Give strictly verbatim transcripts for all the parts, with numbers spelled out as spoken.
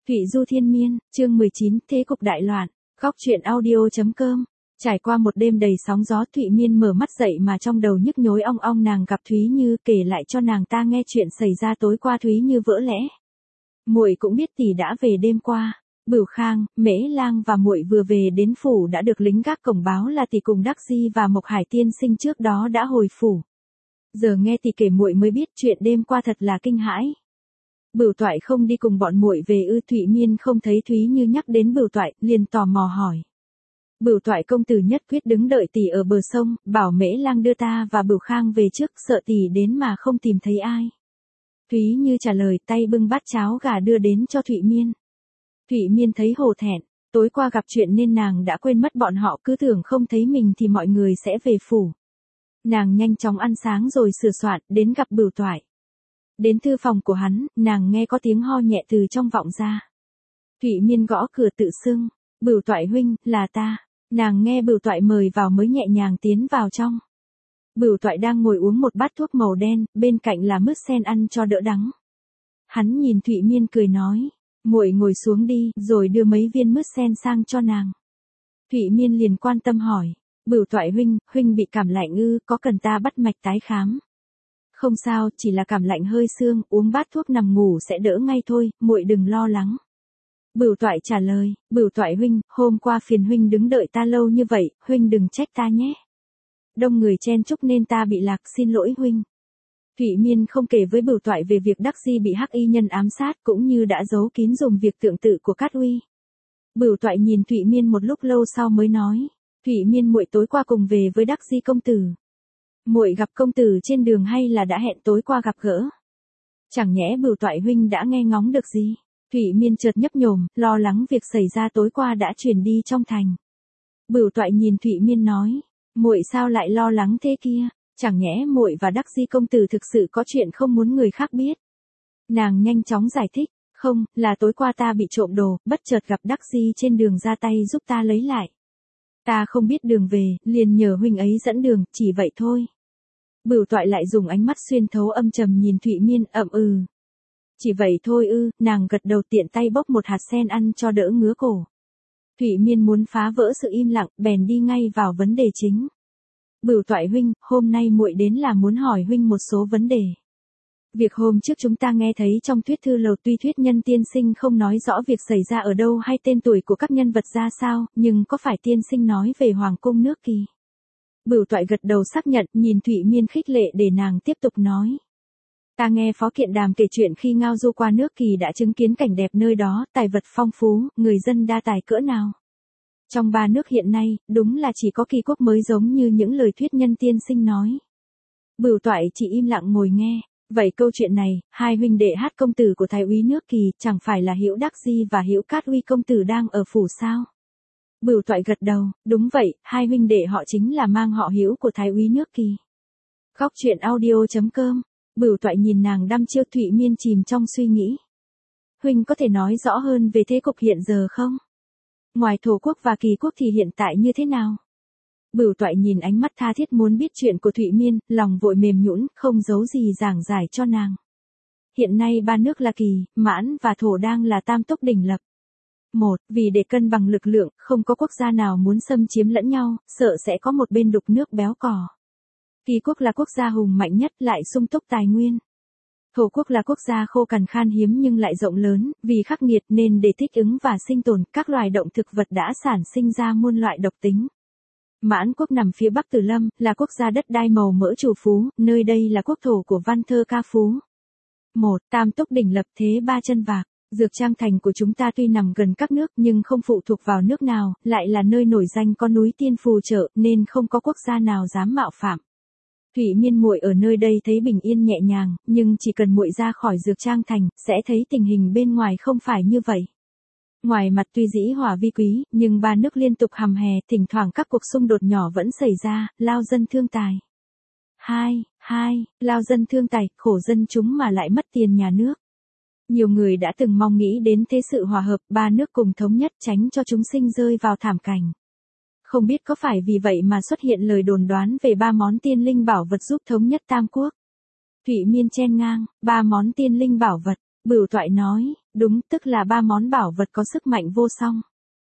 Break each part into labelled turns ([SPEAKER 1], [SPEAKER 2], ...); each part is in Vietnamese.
[SPEAKER 1] Thụy Du Thiên Miên, chương mười chín, Thế cục đại loạn, góc truyện audio.com. Trải qua một đêm đầy sóng gió, Thụy Miên mở mắt dậy mà trong đầu nhức nhối ong ong. Nàng gặp Thúy Như, kể lại cho nàng ta nghe chuyện xảy ra tối qua. Thúy Như vỡ lẽ. Muội cũng biết tỷ đã về đêm qua. Bửu Khang, Mễ Lang và muội vừa về đến phủ đã được lính gác cổng báo là tỷ cùng Đắc Di và Mộc Hải tiên sinh trước đó đã hồi phủ. Giờ nghe tỷ kể muội mới biết chuyện đêm qua thật là kinh hãi. Bửu Toại không đi cùng bọn muội về ư? Thụy Miên không thấy Thúy Như nhắc đến Bửu Toại, liền tò mò hỏi. Bửu Toại công tử nhất quyết đứng đợi tỷ ở bờ sông, bảo Mễ Lang đưa ta và Bửu Khang về trước, sợ tỷ đến mà không tìm thấy ai. Thúy Như trả lời, tay bưng bát cháo gà đưa đến cho Thụy Miên. Thụy Miên thấy hổ thẹn, tối qua gặp chuyện nên nàng đã quên mất bọn họ, cứ tưởng không thấy mình thì mọi người sẽ về phủ. Nàng nhanh chóng ăn sáng rồi sửa soạn, đến gặp Bửu Toại. Đến thư phòng của hắn, nàng nghe có tiếng ho nhẹ từ trong vọng ra. Thụy Miên gõ cửa tự xưng, Bửu Toại huynh, là ta. Nàng nghe Bửu Toại mời vào mới nhẹ nhàng tiến vào trong. Bửu Toại đang ngồi uống một bát thuốc màu đen, bên cạnh là mứt sen ăn cho đỡ đắng. Hắn nhìn Thụy Miên cười nói, muội ngồi xuống đi, rồi đưa mấy viên mứt sen sang cho nàng. Thụy Miên liền quan tâm hỏi, Bửu Toại huynh, huynh bị cảm lạnh ư, có cần ta bắt mạch tái khám? Không sao, chỉ là cảm lạnh hơi xương, uống bát thuốc nằm ngủ sẽ đỡ ngay thôi, muội đừng lo lắng. Bửu Toại trả lời, Bửu Toại huynh, hôm qua phiền huynh đứng đợi ta lâu như vậy, huynh đừng trách ta nhé. Đông người chen chúc nên ta bị lạc, xin lỗi huynh. Thụy Miên không kể với Bửu Toại về việc Đắc Di bị hắc y nhân ám sát, cũng như đã giấu kín dùng việc tượng tự của Cát Uy. Bửu Toại nhìn Thụy Miên một lúc lâu sau mới nói, Thụy Miên muội tối qua cùng về với Đắc Di công tử. Muội gặp công tử trên đường hay là đã hẹn tối qua gặp gỡ? Chẳng nhẽ Bửu Toại huynh đã nghe ngóng được gì? Thụy Miên chợt nhấp nhổm, lo lắng việc xảy ra tối qua đã truyền đi trong thành. Bửu Toại nhìn Thụy Miên nói, muội sao lại lo lắng thế kia? Chẳng nhẽ muội và Đắc Di công tử thực sự có chuyện không muốn người khác biết? Nàng nhanh chóng giải thích, không, là tối qua ta bị trộm đồ, bất chợt gặp Đắc Di trên đường ra tay giúp ta lấy lại. Ta không biết đường về, liền nhờ huynh ấy dẫn đường, chỉ vậy thôi. Bửu Toại lại dùng ánh mắt xuyên thấu âm trầm nhìn Thụy Miên, ậm ừ. Chỉ vậy thôi ư? Nàng gật đầu, tiện tay bốc một hạt sen ăn cho đỡ ngứa cổ. Thụy Miên muốn phá vỡ sự im lặng, bèn đi ngay vào vấn đề chính. Bửu Toại huynh, hôm nay muội đến là muốn hỏi huynh một số vấn đề. Việc hôm trước chúng ta nghe thấy trong thuyết thư lầu, tuy thuyết nhân tiên sinh không nói rõ việc xảy ra ở đâu hay tên tuổi của các nhân vật ra sao, nhưng có phải tiên sinh nói về Hoàng cung nước Kỳ? Bửu Toại gật đầu xác nhận, nhìn Thụy Miên khích lệ để nàng tiếp tục nói. Ta nghe Phó Kiện Đàm kể chuyện khi ngao du qua nước Kỳ đã chứng kiến cảnh đẹp nơi đó, tài vật phong phú, người dân đa tài cỡ nào. Trong ba nước hiện nay, đúng là chỉ có Kỳ quốc mới giống như những lời thuyết nhân tiên sinh nói. Bửu Toại chỉ im lặng ngồi nghe. Vậy câu chuyện này, hai huynh đệ Hát công tử của Thái úy nước Kỳ, chẳng phải là Hữu Đắc Di và Hữu Cát Uy công tử đang ở phủ sao? Bửu Toại gật đầu, đúng vậy, hai huynh đệ họ chính là mang họ Hữu của Thái úy nước Kỳ. Góc truyện audio.com. Bửu Toại nhìn nàng đăm chiêu. Thụy Miên chìm trong suy nghĩ. Huynh có thể nói rõ hơn về thế cục hiện giờ không? Ngoài Thổ quốc và Kỳ quốc thì hiện tại như thế nào? Bửu Toại nhìn ánh mắt tha thiết muốn biết chuyện của Thụy Miên, lòng vội mềm nhũn, không giấu gì giảng giải cho nàng. Hiện nay ba nước là Kỳ, Mãn và Thổ đang là tam túc đỉnh lập. Một, vì để cân bằng lực lượng, không có quốc gia nào muốn xâm chiếm lẫn nhau, sợ sẽ có một bên đục nước béo cò. Kỳ quốc là quốc gia hùng mạnh nhất, lại sung túc tài nguyên. Thổ quốc là quốc gia khô cằn khan hiếm nhưng lại rộng lớn, vì khắc nghiệt nên để thích ứng và sinh tồn, các loài động thực vật đã sản sinh ra muôn loại độc tính. Mãn quốc nằm phía bắc Từ Lâm, là quốc gia đất đai màu mỡ trù phú, nơi đây là quốc thổ của văn thơ ca phú. Một, tam túc đỉnh lập, thế ba chân vạc. Dược Trang thành của chúng ta tuy nằm gần các nước nhưng không phụ thuộc vào nước nào, lại là nơi nổi danh có núi tiên phù trợ nên không có quốc gia nào dám mạo phạm. Thụy Miên muội ở nơi đây thấy bình yên nhẹ nhàng, nhưng chỉ cần muội ra khỏi Dược Trang thành, sẽ thấy tình hình bên ngoài không phải như vậy. Ngoài mặt tuy dĩ hòa vi quý, nhưng ba nước liên tục hầm hè, thỉnh thoảng các cuộc xung đột nhỏ vẫn xảy ra, lao dân thương tài. Hai, hai, lao dân thương tài, khổ dân chúng mà lại mất tiền nhà nước. Nhiều người đã từng mong nghĩ đến thế sự hòa hợp, ba nước cùng thống nhất tránh cho chúng sinh rơi vào thảm cảnh. Không biết có phải vì vậy mà xuất hiện lời đồn đoán về ba món tiên linh bảo vật giúp thống nhất tam quốc. Thụy Miên chen ngang, ba món tiên linh bảo vật. Bửu Toại nói, Đúng, tức là ba món bảo vật có sức mạnh vô song.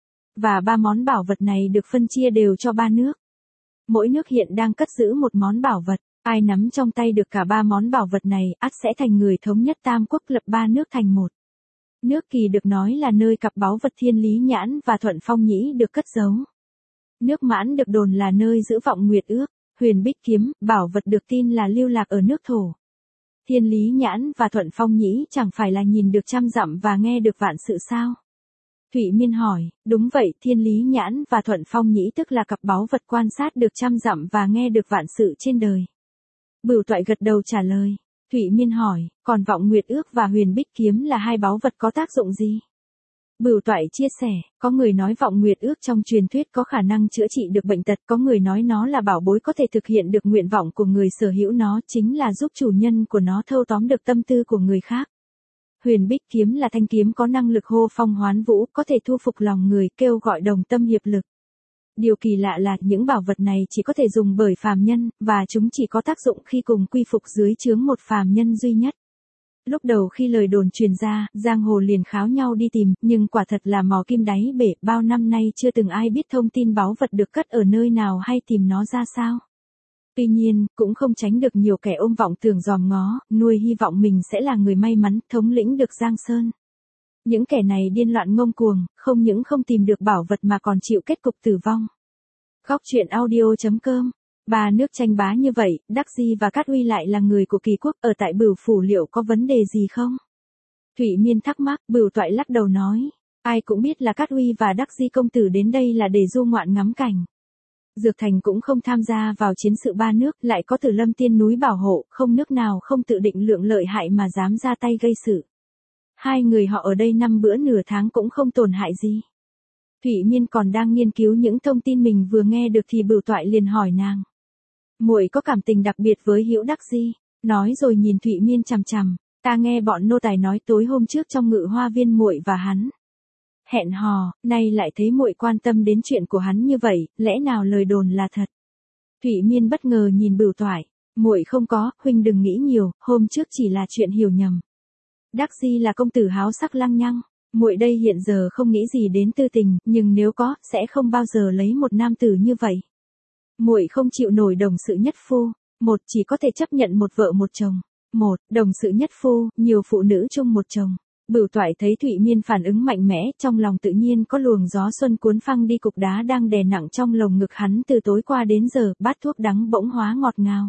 [SPEAKER 1] Và ba món bảo vật này được phân chia đều cho ba nước. Mỗi nước hiện đang cất giữ một món bảo vật. Ai nắm trong tay được cả ba món bảo vật này, ắt sẽ thành người thống nhất tam quốc, lập ba nước thành một. Nước Kỳ được nói là nơi cặp báu vật Thiên Lý Nhãn và Thuận Phong Nhĩ được cất giấu. Nước Mãn được đồn là nơi giữ vọng nguyệt ước. Huyền Bích Kiếm, bảo vật được tin là lưu lạc ở nước Thổ. Thiên Lý Nhãn và Thuận Phong Nhĩ chẳng phải là nhìn được trăm dặm và nghe được vạn sự sao? Thụy Miên hỏi, đúng vậy, Thiên Lý Nhãn và Thuận Phong Nhĩ tức là cặp báu vật quan sát được trăm dặm và nghe được vạn sự trên đời. Bửu Toại gật đầu trả lời. Thụy Miên hỏi, còn vọng nguyệt ước và huyền bích kiếm là hai báu vật có tác dụng gì? Bửu Toại chia sẻ, có người nói vọng nguyệt ước trong truyền thuyết có khả năng chữa trị được bệnh tật, có người nói nó là bảo bối có thể thực hiện được nguyện vọng của người sở hữu nó, chính là giúp chủ nhân của nó thâu tóm được tâm tư của người khác. Huyền bích kiếm là thanh kiếm có năng lực hô phong hoán vũ, có thể thu phục lòng người, kêu gọi đồng tâm hiệp lực. Điều kỳ lạ là những bảo vật này chỉ có thể dùng bởi phàm nhân, và chúng chỉ có tác dụng khi cùng quy phục dưới trướng một phàm nhân duy nhất. Lúc đầu khi lời đồn truyền ra, giang hồ liền kháo nhau đi tìm, nhưng quả thật là mò kim đáy bể, bao năm nay chưa từng ai biết thông tin báu vật được cất ở nơi nào hay tìm nó ra sao. Tuy nhiên, cũng không tránh được nhiều kẻ ôm vọng tưởng dòm ngó, nuôi hy vọng mình sẽ là người may mắn, thống lĩnh được Giang Sơn. Những kẻ này điên loạn ngông cuồng, không những không tìm được bảo vật mà còn chịu kết cục tử vong. Góc truyện audio chấm com. Ba nước tranh bá như vậy, Đắc Di và Cát Uy lại là người của Kỳ quốc, ở tại Bửu phủ liệu có vấn đề gì không? Thụy Miên thắc mắc, Bửu Toại lắc đầu nói, ai cũng biết là Cát Uy và Đắc Di công tử đến đây là để du ngoạn ngắm cảnh. Dược Thành cũng không tham gia vào chiến sự ba nước, lại có Tử Lâm Tiên núi bảo hộ, không nước nào không tự định lượng lợi hại mà dám ra tay gây sự. Hai người họ ở đây năm bữa nửa tháng cũng không tổn hại gì. Thụy Miên còn đang nghiên cứu những thông tin mình vừa nghe được thì Bửu Toại liền hỏi nàng. Muội có cảm tình đặc biệt với Hữu Đắc Di, nói rồi nhìn Thụy Miên chằm chằm, ta nghe bọn nô tài nói tối hôm trước trong Ngự Hoa Viên muội và hắn hẹn hò, nay lại thấy muội quan tâm đến chuyện của hắn như vậy, lẽ nào lời đồn là thật? Thụy Miên bất ngờ nhìn Bửu Toại, muội không có, huynh đừng nghĩ nhiều, hôm trước chỉ là chuyện hiểu nhầm. Đắc Di là công tử háo sắc lăng nhăng, muội đây hiện giờ không nghĩ gì đến tư tình, nhưng nếu có, sẽ không bao giờ lấy một nam tử như vậy. Muội không chịu nổi đồng sự nhất phu, một chỉ có thể chấp nhận một vợ một chồng, một đồng sự nhất phu, nhiều phụ nữ chung một chồng. Bửu Toại thấy Thụy Miên phản ứng mạnh mẽ, trong lòng tự nhiên có luồng gió xuân cuốn phăng đi cục đá đang đè nặng trong lồng ngực hắn từ tối qua đến giờ, bát thuốc đắng bỗng hóa ngọt ngào.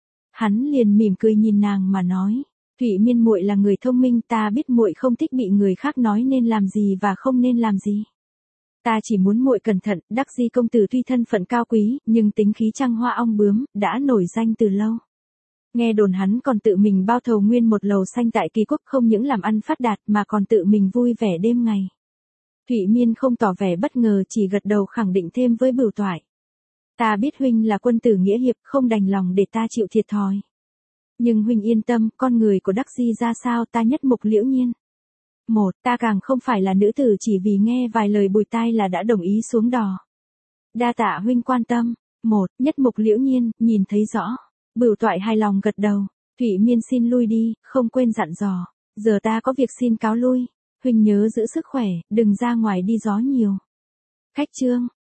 [SPEAKER 1] Hắn liền mỉm cười nhìn nàng mà nói, Thụy Miên muội là người thông minh, ta biết muội không thích bị người khác nói nên làm gì và không nên làm gì. Ta chỉ muốn muội cẩn thận, Đắc Di công tử tuy thân phận cao quý, nhưng tính khí trăng hoa ong bướm, đã nổi danh từ lâu. Nghe đồn hắn còn tự mình bao thầu nguyên một lầu xanh tại Kỳ quốc, không những làm ăn phát đạt mà còn tự mình vui vẻ đêm ngày. Thụy Miên không tỏ vẻ bất ngờ, chỉ gật đầu khẳng định thêm với Bửu Toại. Ta biết huynh là quân tử nghĩa hiệp, không đành lòng để ta chịu thiệt thòi. Nhưng huynh yên tâm, con người của Đắc Di ra sao ta nhất mục liễu nhiên. Một, ta càng không phải là nữ tử chỉ vì nghe vài lời bùi tai là đã đồng ý xuống đò. Đa tạ huynh quan tâm. Một, nhất mục liễu nhiên, nhìn thấy rõ. Bửu Toại hài lòng gật đầu. Thụy Miên xin lui đi, không quên dặn dò. Giờ ta có việc xin cáo lui. Huynh nhớ giữ sức khỏe, đừng ra ngoài đi gió nhiều. Khách trương.